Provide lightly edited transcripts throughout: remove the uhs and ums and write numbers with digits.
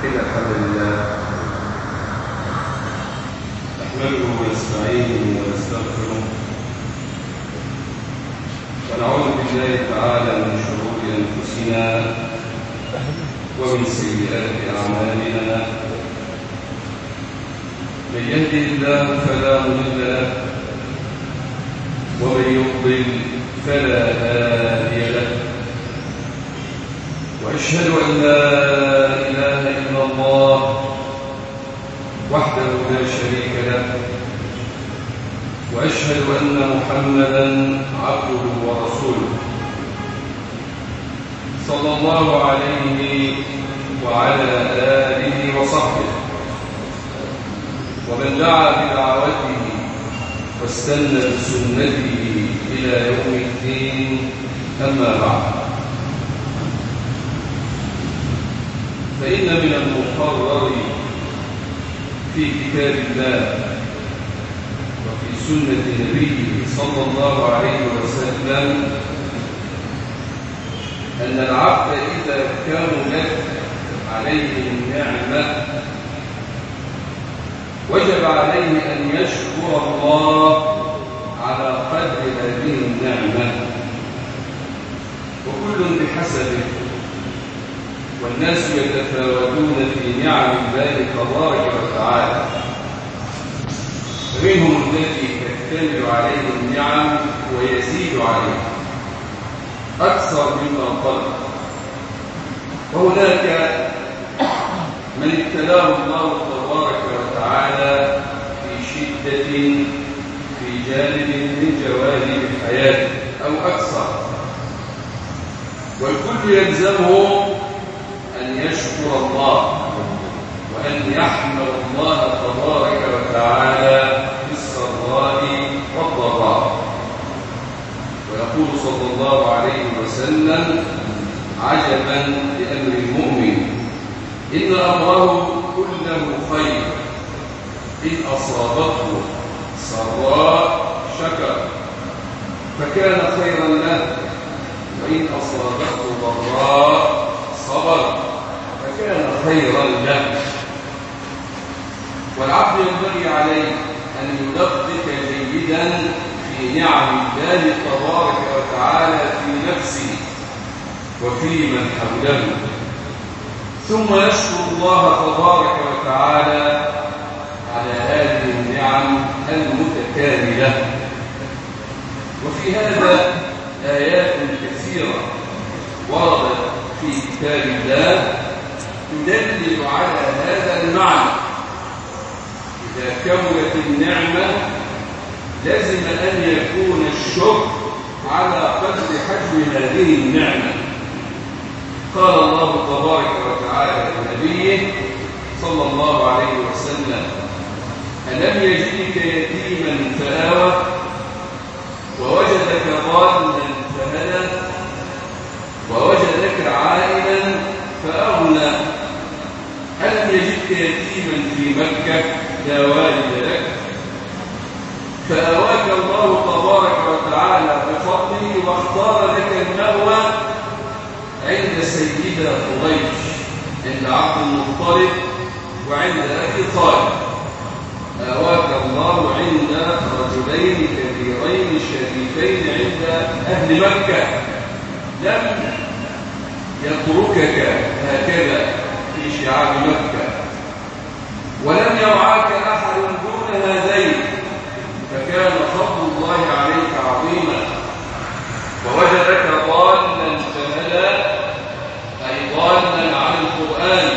إن الحمد لله نحمده ونستعينه ونستغفره ونعوذ بالله تعالى من شرور أنفسنا ومن سيئات أعمالنا. من يهده الله فلا مضل له ومن يضلل فلا هادي له، وأشهد أن لا إله إلا الله وحده لا شريك له، وأشهد أن محمدًا عبده ورسوله صلى الله عليه وعلى آله وصحبه ومن دعا بدعوته واستنى بسنته إلى يوم الدين. أما بعد، فإن من المقرر في كتاب الله وفي سنة نبيه صلى الله عليه وسلم أن العبد إذا كملت عليه النعمة وجب عليه أن يشكر الله على قدر هذه النعمة، وكل بحسبه، والناس يتفاوتون في نعم الله تبارك وتعالى، فمنهم الذي تكتمل عليه النعم ويزيد عليه أكثر مما طلب، وهناك من ابتلاه الله تبارك وتعالى في شدة في جانب من جوانب حياته أو أكثر، والكل يلزمه أن يشكر الله وأن يحمد الله تبارك وتعالى في السراء والضراء. ويقول صلى الله عليه وسلم: عجبا لأمر المؤمن، إن أمره كله خير، إن أصابته سراء شكر فكان خيرا له، وإن أصابته ضراء صبر فكان خيرا له. والعبد ينبغي عليه أن يدقق جيدا في نعم الله تبارك وتعالى في نفسه وفي من حوله، ثم يشكر الله تبارك وتعالى على هذه النعم المتكاملة. وفي هذا آيات كثيرة وردت في كتاب الله تدلل على هذا المعنى. إذا كملت النعمة لازم أن يكون الشكر على قدر حجم هذه النعمة. قال الله تبارك وتعالى لنبيه صلى الله عليه وسلم: ألم يجدك يتيما فآوى ووجدك ضالا فهدى ووجدك عائلا فأغنى. ألم يجدك يتيما في مكة لا والد لك فآواك الله تبارك وتعالى بفضله واختار لك المأوى عند سيدة قريش، عند عبد المطلب وعند أبي طالب. آواك الله عند رجلين كبيرين شريفين عند أهل مكة، لم يتركك هكذا في شعاب مكة، ولم يرعاك أحد دون هذين، فكان فضل الله عليك عظيما. ووجدك ضالا فهدى، أي ضالا عن القرآن.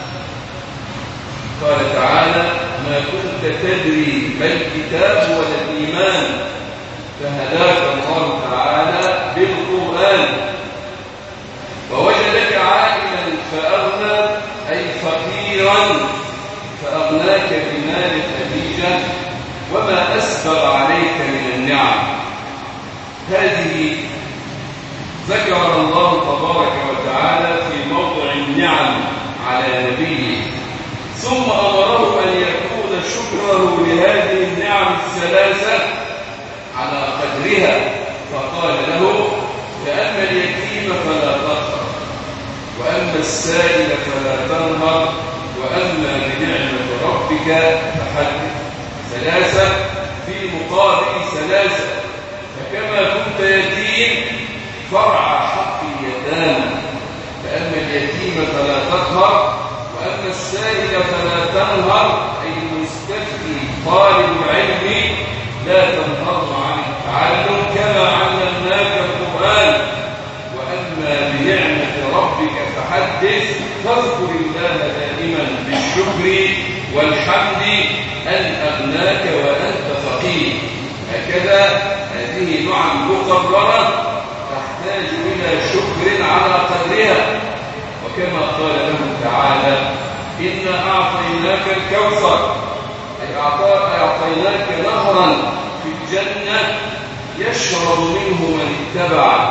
قال تعالى: ما كنت تدري ما الكتاب ولا الإيمان فهداك الله تعالى بالقرآن. ووجدك عائلا فأغنى، أي فقيرا فأغناك بمال خديجة وما أسبغ عليك من النعم. هذه ذكر الله تبارك وتعالى في موضع النعم على نبيه، ثم أمره أن يكون شكره لهذه النعم الثلاثة على قدرها، فقال له: فأما اليتيم فلا تقهر، وأما السائل فلا تنهر، وأما بنعمة ربك فحدث. ثلاثة في مقابل ثلاثة. فكما كنت يتيم فرع حق اليتامى، فأما اليتيم فلا تقهر، وأما السائل فلا تنهر، أي المستفتي طالب العلم لا تنهر عن التعلم كما علمناك القرآن. وأما بنعمة ربك فحدث، فاذكر الله دائما بالشكر والحمد أن أغناك وأنت فقير. هكذا هذه نعم مقررة تحتاج إلى شكر على قدرها. وكما قال له تعالى: إنا أعطيناك الكوثر، أي أعطيناك نهرا في الجنة يشرب منه من اتبعك.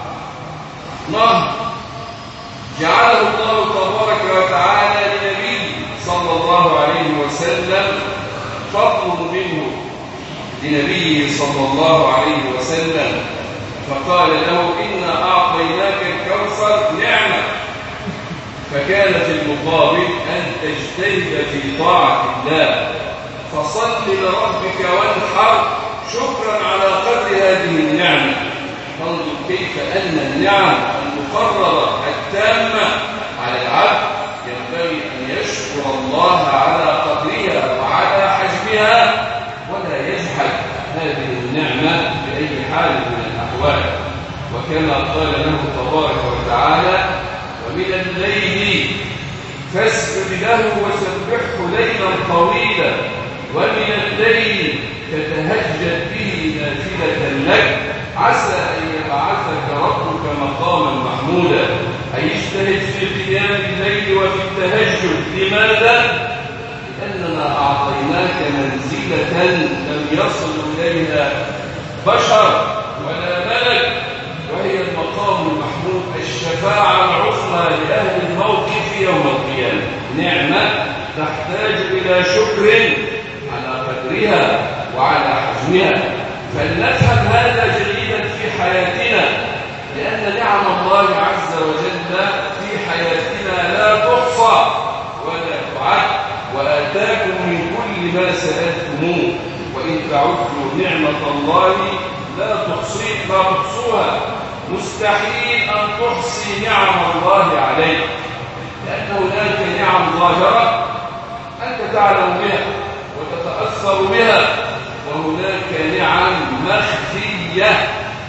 نهر جعله الله تبارك وتعالى لنبيه صلى الله عليه وسلم، فضل منه لنبيه صلى الله عليه وسلم، فقال له: إنا أعطيناك الكوثر نعمة. فكان في المقابل أن تجتهد في طاعة الله، فصل لربك وانحر شكرا على قدر هذه النعمة. فانظر كيف أن النعم المقررة التامة على العبد ينبغي أن يشكر الله على قدرها وعلى حجمها، ولا يجحد هذه النعمة بأي حال من الأحوال. وكما قال له تبارك وتعالى: ومن الليل فاسجد له وسبحه ليلا طويلا، ومن الليل تتهجد به نافلة لك، عسى أن يبعثك ربك مقاما محمودا. أي اجتهد في قيام الليل وفي التهجد. لماذا؟ لأننا أعطيناك منزلة لم يصل إليها بشر ولا ملك، وهي المقام المحمود، الشفاعة العظمى لأهل الموقف يوم القيامة. نعمة تحتاج إلى شكر على قدرها وعلى حجمها. فلنفهم هذا جيدا في حياتنا، لأن نعم الله عز وجل في حياتنا لا تحصى ولا تعد. وآتاكم من كل ما سألتموه، وإن تعدوا نعمة الله لا تحصوها. مستحيل أن تحصي نعم الله عليك، لأن هناك نعم ظاهرة أنت تعلم بها وتتأثر بها، وهناك نعم مخفية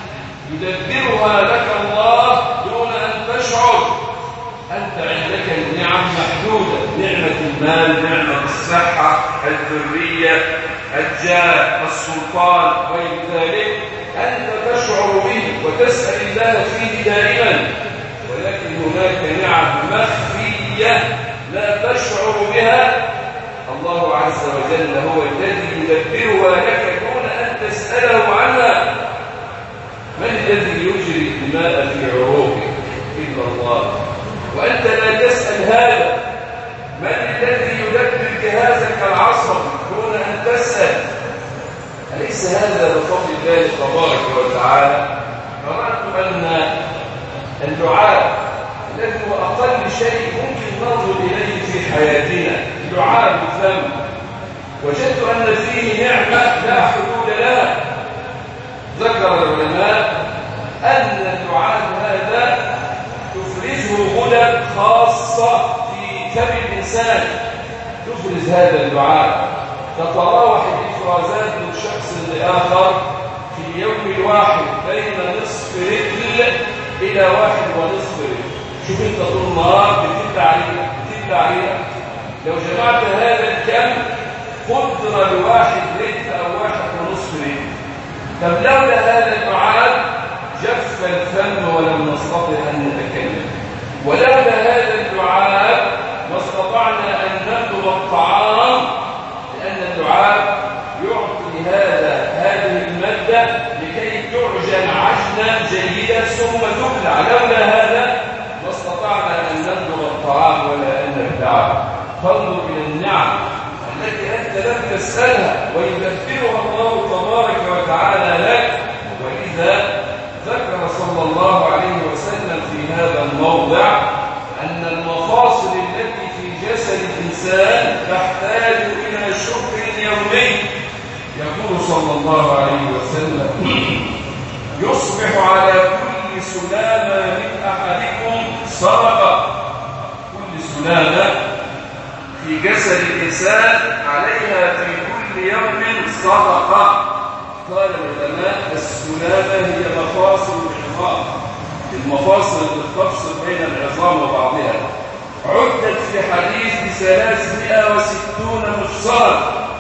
يدبرها لك الله دون أن تشعر. أنت عندك النعم محدودة: نعمة المال، نعمة الصحة، الذرية، الجاه، السلطان، وغير ذلك، أنت تشعر به وتسأل الله فيه دائما. ولكن هناك نعم مخفية لا تشعر بها، الله عز وجل هو الذي يدبرها لك دون أن تسأله عنها. من الذي يجري الماء في عروقك إلا الله، وأنت لا تسأل هذا؟ من الذي يدبر جهازك العصر دون أن تسأل؟ أليس هذا بفضل الله تبارك وتعالى؟ قرأت أن الدعاء الذي هو أقل شيء ممكن ننظر إليه في حياتنا، دعاء الفم، وجدت أن فيه نعمة لا حدود لها. ذكر العلماء أن الدعاء هذا تفرزه غدد خاصة في فم الإنسان، تفرز هذا الدعاء، تتراوح الإفرازات من شخص لآخر في اليوم الواحد بين نصف رجل إلى 1.5 رجل. شوف انت طول النهار بتبلع عليها، لو جمعت هذا الكم قدر لواحد رجل أو 1.5 رجل. طب لولا هذا الدعاء جف الفم ولم نستطع أن نتكلم، ولولا هذا الدعاء ما استطعنا أن نبلغ الطعام، لأن الدعاء يعطي هذه المادة لكي تعجن عجنا جيدا ثم تبلع. لولا هذا ما استطعنا أن نبلغ الطعام ولا أن نبلعه. فانظر إلى النعم التي أنت لم تسألها ويدبرها الله تبارك وتعالى لك. وإذا ذكر صلى الله عليه وسلم في هذا الموضع أن المفاصل التي في جسد الإنسان الإنسان تحتاج إلى شكر يومي. يقول صلى الله عليه وسلم: يصبح على كل سلامة من أحدكم صدقة. كل سلامة في جسد الإنسان عليها في كل يوم صدقة. قال العلماء: السلامة هي مفاصل العظام، المفاصل التي تفصل بين العظام وبعضها. عدت في حديث 360 مفصلا،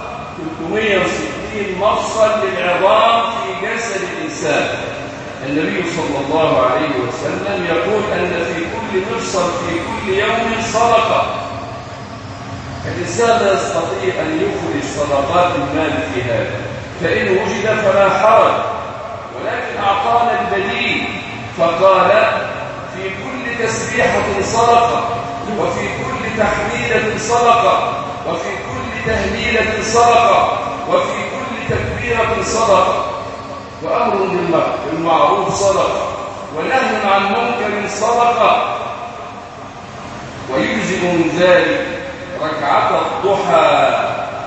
360 مفصل للعظام في جسد الإنسان. النبي صلى الله عليه وسلم يقول أن في كل مفصل في كل يوم صدقة. الإنسان لا يستطيع أن يخرج صدقات المال في هذا، فإن وجد فلا حرج، ولكن أعطانا البديل فقال: في كل تسبيحة صدقة، وفي كل تحميدة صدقة، وفي كل تهليلة صدقة، وفي كل تكبيرة صدقة، وأمر بالمعروف صدقة، ونهي عن منكر صدقة. ويجزئ من ذلك ركعة الضحى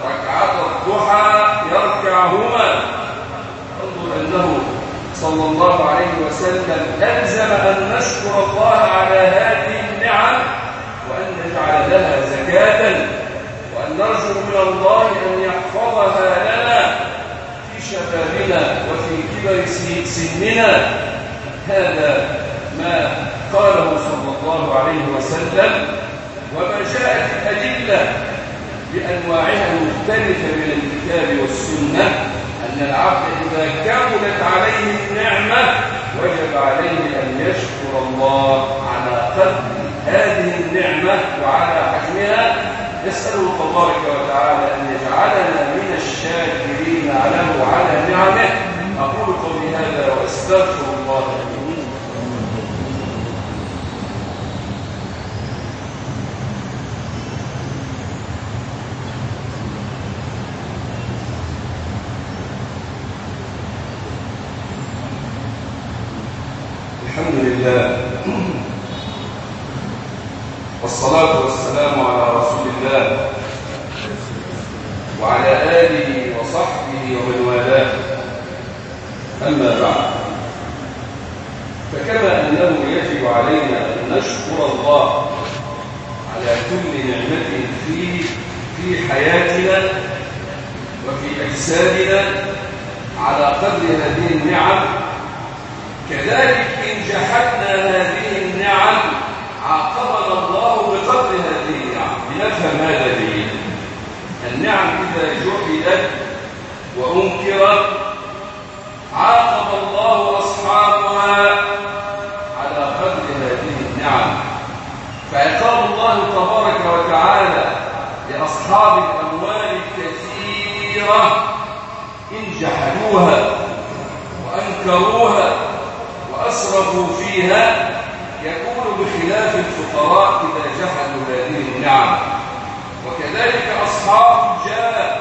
يركعهما. انظر أنه صلى الله عليه وسلم ألزم أن نشكر الله على هذه النعم، وأن نجعل لها زكاة، وأن نرجو من الله أن يحفظها لنا في شبابنا وفي كبر سننا. هذا ما قاله صلى الله عليه وسلم، وما جاءت الأدلة بأنواعها المختلفة من الكتاب والسنة، أن العبد إذا كملت عليه النعمة وجب عليه أن يشكر الله على قدر هذه النعمة وعلى حجمها. يسأله تبارك وتعالى أن يجعلنا من الشاكرين له على نعمه. أقول قولي هذا وأستغفر الله لي. الحمد لله، والصلاة والسلام على رسول الله وعلى آله وصحبه ومن والاه. أما بعد، فكما أنه يجب علينا أن نشكر الله على كل نعمة في حياتنا وفي أجسادنا على قدر هذه النعم، كذلك إن جحدنا هذه النعم عاقبنا الله بقدر هذه النعم. لنفهم هذا جيدا. النعم إذا جحدت وأنكرت عاقب الله أصحابها على قدر هذه النعم. فعقاب الله تبارك وتعالى لأصحاب الأموال الكثيرة إن جحدوها وأنكروها وأسرفوا فيها يكون بخلاف الفقراء إذا جحدوا هذه النعم. وكذلك أصحاب الجاه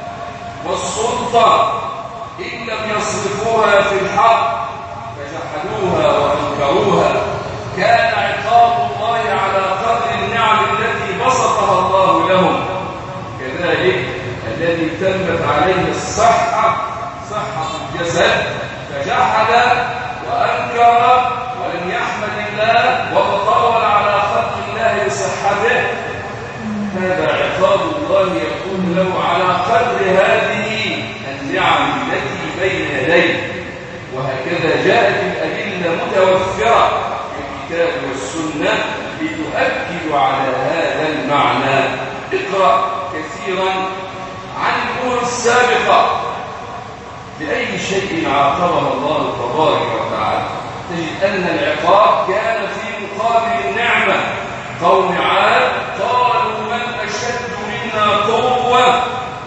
والسلطة إن لم يصرفوها في الحق فجحدوها وأنكروها كان عقاب الله على قدر النعم التي بسطها الله لهم. كذلك الذي تمت عليه الصحة، صحة الجسد، فجحد وأنكر ولم يحمد الله وتطاول على خلق الله بصحته، هذا عقاب الله يكون له على قدر هذه النعم التي بين يديه. وهكذا جاءت الأدلة متوفرة في الكتاب والسنة لتؤكد على هذا المعنى. اقرأ كثيرا عن الأمور السابقة بأي شيء عاقبها الله تبارك وتعالى، تجد أن العقاب كان في مقابل النعمة. قوم عاد قالوا: من أشد منا قوة؟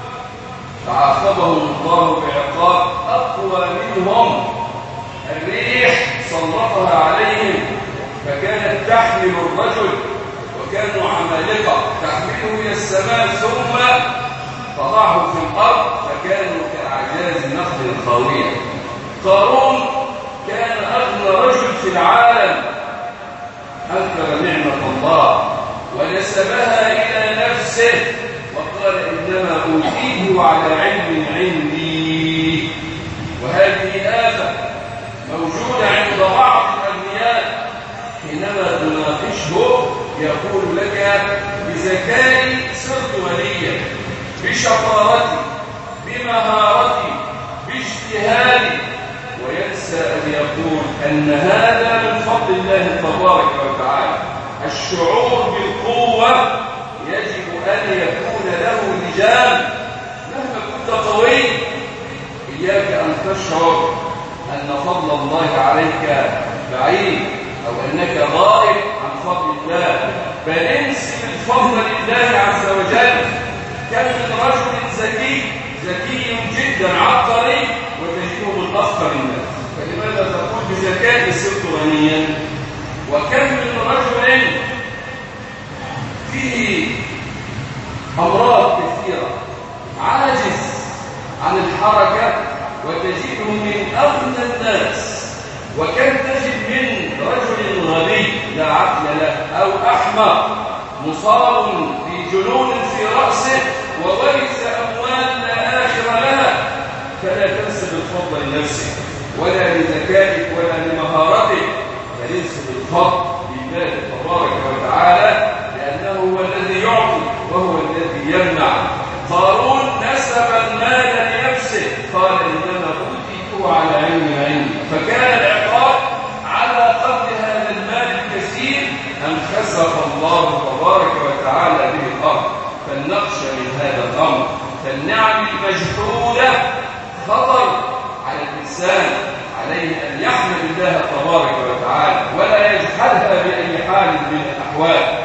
فعاقبهم الله بعقاب أقوى منهم. الريح سلطها عليهم فكانت تحمل الرجل، وكانوا عمالقة، تحمله إلى السماء ثم تضعه في الأرض فكانوا كأعجاز نخل خاوية. قارون كان أغنى رجل في العالم، أنكر نعمة الله ونسبها إلى نفسه وقال إنما أوتيه على علم عندي. وهذه آفة موجودة عند بعض الأغنياء، حينما تناقشه يقول لك بذكائي صرت وليا، بشطارتي، بمهارتي، باجتهادي، وينسى أن يقول أن هذا من فضل الله تبارك وتعالى. الشعور بالقوة يجب أن يكون له لجام. مهما كنت قوي إياك أن تشعر أن فضل الله عليك بعيد أو أنك غائب عن فضل الله، بل انسب الفضل لله عز وجل. كم من رجل ذكي جدا عبقري وتجده من أفقر الناس، فلماذا تقول بذكائي صرت غنيا؟ وكم من رجل فيه أمراض كثيرة عاجز عن الحركة وتجده من أغنى الناس، وكم تجد من رجل غبي لا عقل له أو أحمق مصاب بجنون في رأسه وورث أموال لا آخر لها. فلا تنسب الفضل لنفسك ولا لذكائك ولا لمهارتك، بل انسب الفضل لله تبارك وتعالى، لأنه هو الذي يعطي وهو الذي يمنع. قارون نسب المال لنفسه، قال إنما أوتيته على علم عندي، فكان العقاب على قدر هذا المال الكثير أن خسف الله تبارك وتعالى به الأرض. فلنخشى من هذا الأمر. فالنعم المجحودة خطر على الإنسان، عليه أن يحمد الله تبارك وتعالى ولا يجحدها بأي حال من الأحوال.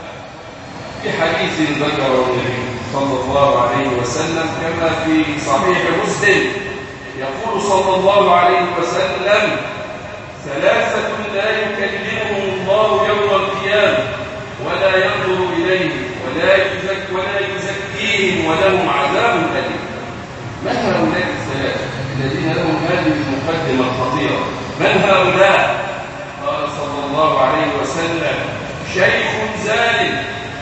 في حديث ذكره النبي صلى الله عليه وسلم كما في صحيح مسلم، يقول صلى الله عليه وسلم: ثلاثة لا يكلمهم الله يوم القيامة ولا ينظر إليهم ولا يزكيهم ولهم عذاب أليم. من هؤلاء الثلاثة الذين لهم هذه المقدمة الخطيرة؟ من هؤلاء؟ قال صلى الله عليه وسلم: شيخ زانٍ،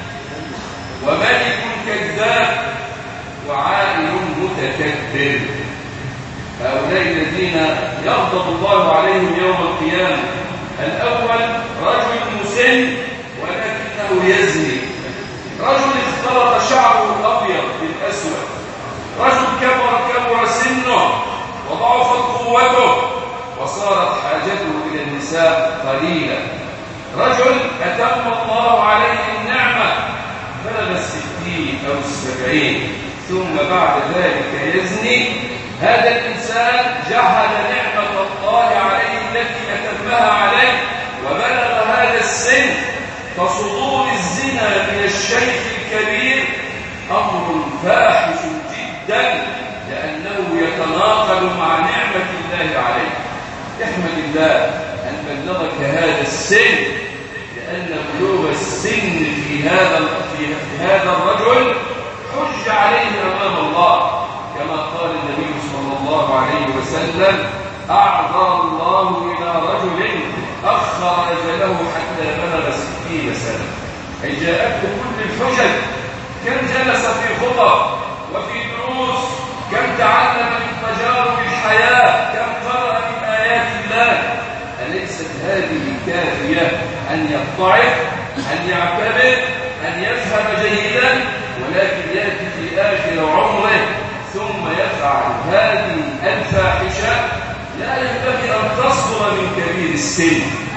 وملك كذاب، وعالم متكبر. هؤلاء الذين يغضب الله عليهم يوم القيامة: الأول رجل مسن ولكنه يزني، رجل اختلط شعره الأبيض بالأسود، رجل كبر سنه وضعفت قوته وصارت حاجته إلى النساء قليلة، رجل أتم الله عليه النعمة بلغ 60 أو 70 ثم بعد ذلك يزني. هذا الإنسان جحد نعمة الله عليه التي أتمها عليه وبلغ هذا السن، فصدور الزنا من الشيخ الكبير أمر فاحش جدا، لأنه يتناقض مع نعمة الله عليه. احمد الله أن بلغك هذا السن، لأن بلوغ السن في هذا الرجل حج عليه أمام الله، كما قال النبي صلى الله عليه وسلم: أعذر الله إلى رجل أخر أجله حتى بلغ 60 سنة. أي جاءته كل الحجج. كم جلس في خطب وفي دروس، كم تعلم من تجارب الحياة، كم قرأ من آيات الله. أليست هذه كافية أن يضطعف، أن يعتبر، أن يفهم جيدا، ولكن يأتي في آخر عمره ثم يفعل هذه الفاحشة؟ لا ينبغي أن تصدر من كبير السن.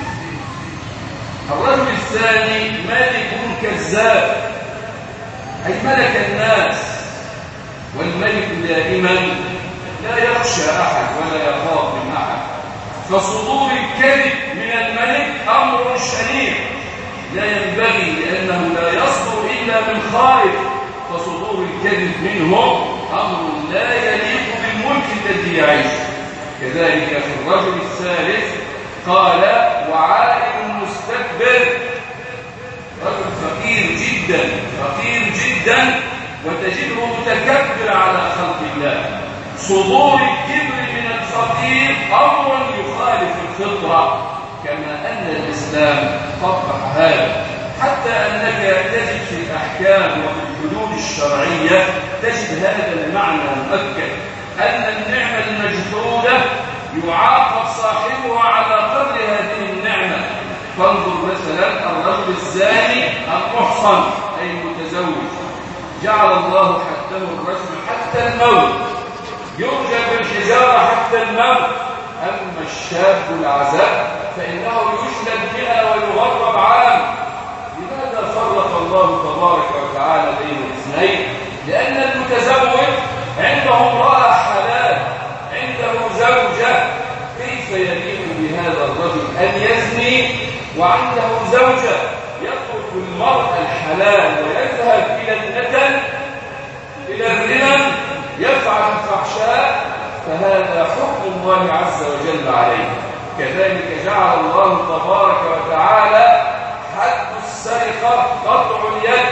الرجل الثاني ملك كذاب، أي ملك الناس، والملك دائما لا يخشى أحد ولا يخاف من أحد، فصدور الكذب من الملك أمر شنيع لا ينبغي، لأنه لا يصدر إلا من خائف، فصدور الكذب منه أمر لا يليق بالملك الذي يعيش. كذلك في الرجل الثالث قال: وعالم مستكبر، رجل فقير جدا وتجده متكبر على خلق الله. صدور الكبر من الفقير أمر يخالف الفطرة، كما أن الإسلام قبح هذا، حتى أنك في الأحكام وفي الحدود الشرعية تجد هذا المعنى مؤكد، أن النعمة المجحودة يعاقب صاحبها على قدر هذه النعمة. فانظر مثلا الرجل الزاني المحصن أي المتزوج، جعل الله حده الرجم حتى الموت، يرجى بالحجارة حتى الموت. أما الشاب العزب فإنه يجلد 100 ويغرب عام. لماذا فرق الله تبارك وتعالى بين الاثنين؟ لأن المتزوج عنده امرأة حلال، عنده زوجة، كيف يليق بهذا الرجل أن يزني وعنده زوجة؟ يترك المرء الحلال ويذهب إلى النتن، إلى الرمم، يفعل الفحشاء، فهذا حكم الله عز وجل عليه. كذلك جعل الله تبارك وتعالى حد السرقة قطع اليد،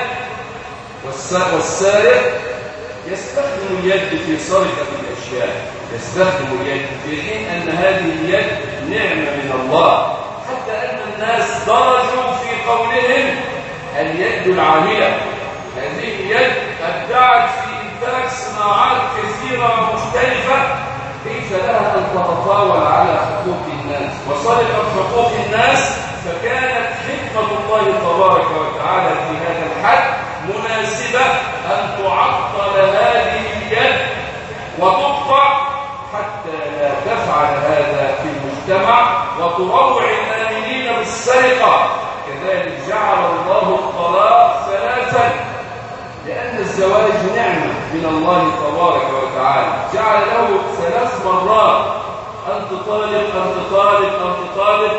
والسارق يستخدم اليد في سرقة الأشياء، يستخدم اليد في حين أن هذه اليد نعمة من الله، حتى أن الناس درجوا في قولهم اليد العاملة. هذه اليد أبدعت في إنتاج صناعات كثيرة ومختلفة، كيف لها أن تتطاول على حقوق الناس وسرقت حقوق الناس؟ فكانت حكمة الله تبارك وتعالى في هذا الحد مناسبة أن تعطل هذه اليد وتقطع حتى لا تفعل هذا في المجتمع وتروع الآمنين بالسرقة. كذلك جعل الله الطلاق 3، لأن الزواج نعمة من الله تبارك وتعالى، جعل له 3 مرات، أنت طالق أنت طالق أنت طالق،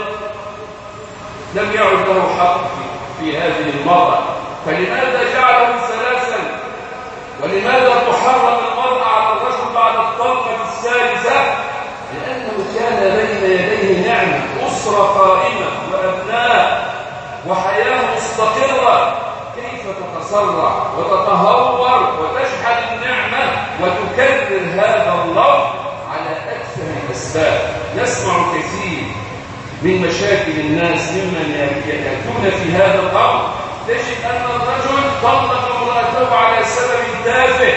لم يعد له حق في هذه المرة. فلماذا جعله 3؟ ولماذا تحرم المرأة على الرجل بعد الطلقة الثالثة؟ لأنه كان بين يديه نعمة، أسرة قائمة وأبناء وحياة مستقرة، كيف تتسرع وتتهور وتشحن النعمة وتكرر هذا اللفظ على أكثر الأسباب؟ نسمع كثير من مشاكل الناس ممن يأتون في هذا الأمر، تجد أن الرجل طلق امرأته على سبب تافه.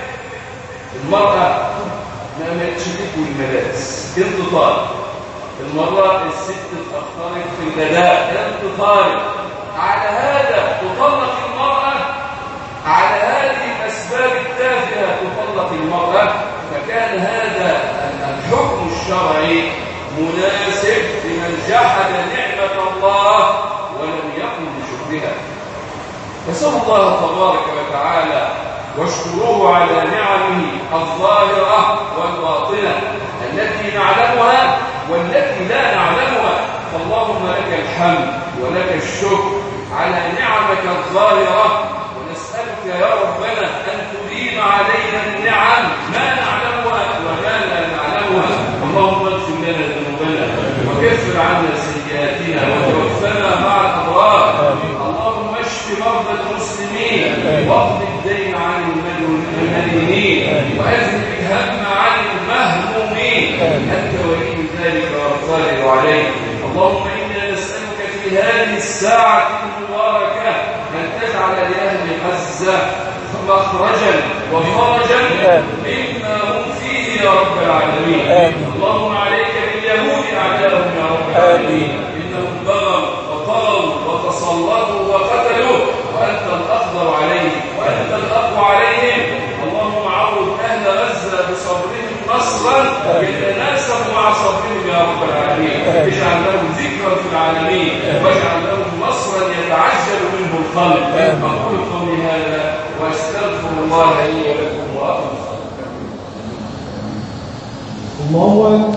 المرأة ما ماتش تكوي الملابس، انتظار. المرأة الست اتأخرت في الغداء، انتظار. على هذا تطلق المرأة، على هذه الأسباب التافهة تطلق المرأة. فكان هذا الحكم الشرعي مناسب لمن جحد نعمة الله ولم يقم بشكرها. فسأل الله تبارك وتعالى واشكروه على نعمه الظاهرة والباطنة التي نعلمها والتي لا نعلمها. فاللهم لك الحمد ولك الشكر على نعمك الظاهرة، ونسألك يا ربنا أن تديم علينا النعم ما نعلمها وما لا نعلمها. اللهم اغفر لنا ذنوبنا وكفر عنا سيئاتنا وتوفنا مع الأبرار. اللهم اشف مرضى المسلمين واقض الدين عن المدينين وأذهب الهم عن المهمومين، أنت ولي ذلك والقادر عليه. اللهم إنا نسألك في هذه الساعة المباركة أن تجعل لأهل غزة مخرجا وفرجا مما هم فيه يا رب العالمين. اللهم عليك باليهود أعداءهم يا رب العالمين، إنهم بغوا وطغوا وتسلطوا وقتلوا وأنت الأقدر عليهم وأنت الأقوى عليهم. اللهم عوض أهل غزة بصبرهم نصرا يتناسب مع صبرهم يا رب العالمين. اجعل لهم ذكرا في العالمين واجعل لهم نصرا يتعجل منه الخلق. أقول قولي هذا واستغفر الله لي ولكم وأقم الصلاة. الله